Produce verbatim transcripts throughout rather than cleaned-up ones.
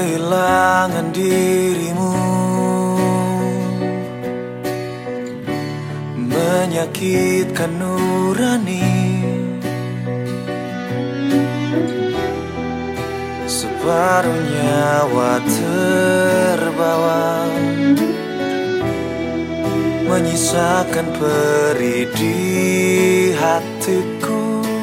kehilangan dirimu menyakitkan nurani. Separuh nyawa terbawa, menyisakan perih di hatiku.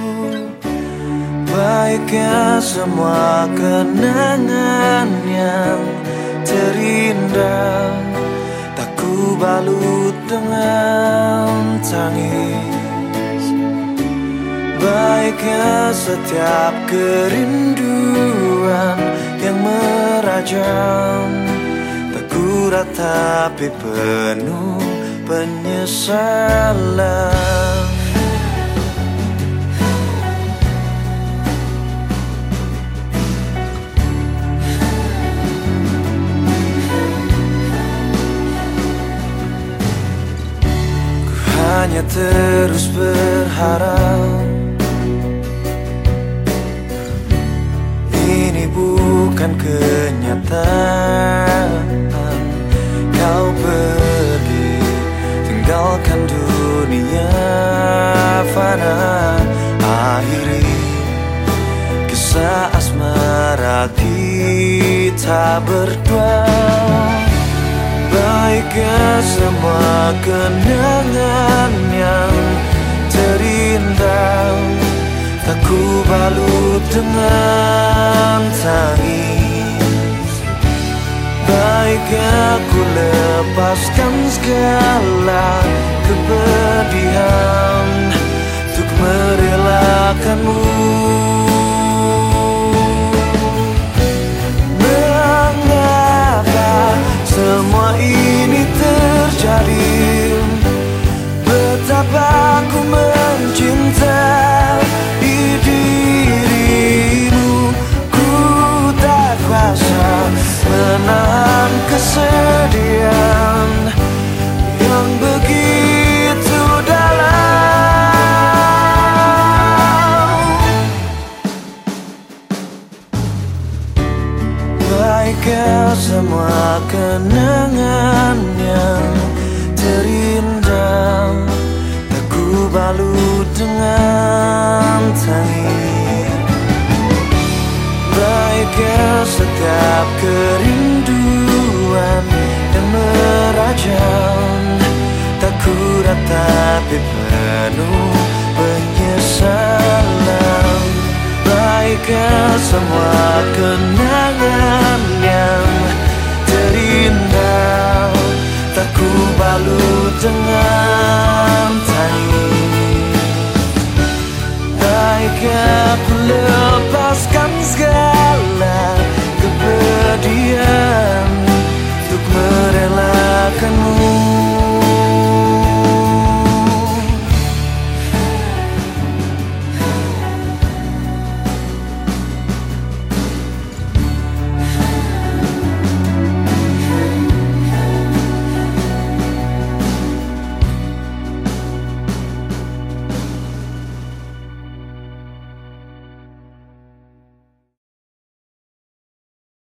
Baiknya semua kenangan yang terindah tak ku balut dengan tangis. Baiknya setiap kerinduan yang merajam tak ku ratapi penuh penyesalan. Hanya terus berharap ini bukan kenyataan. Kau pergi tinggalkan dunia fana, akhiri kisah asmara kita berdua. Baiknya semua kenangan yang terindah tak ku balut dengan tangis. Baiknya ku lepaskan segala kepedihan untuk merelakanmu. Semua ini terjadi, betapa ku mencintai dirimu. Ku tak kuasa menahan kesedihan yang begitu dalam. Baiknya semua kenangan yang terindah tak ku balut dengan tangis. Baiknya setiap kerinduan yang merajam tak ku ratapi penuh penyesalan. Baiknya semua kenangan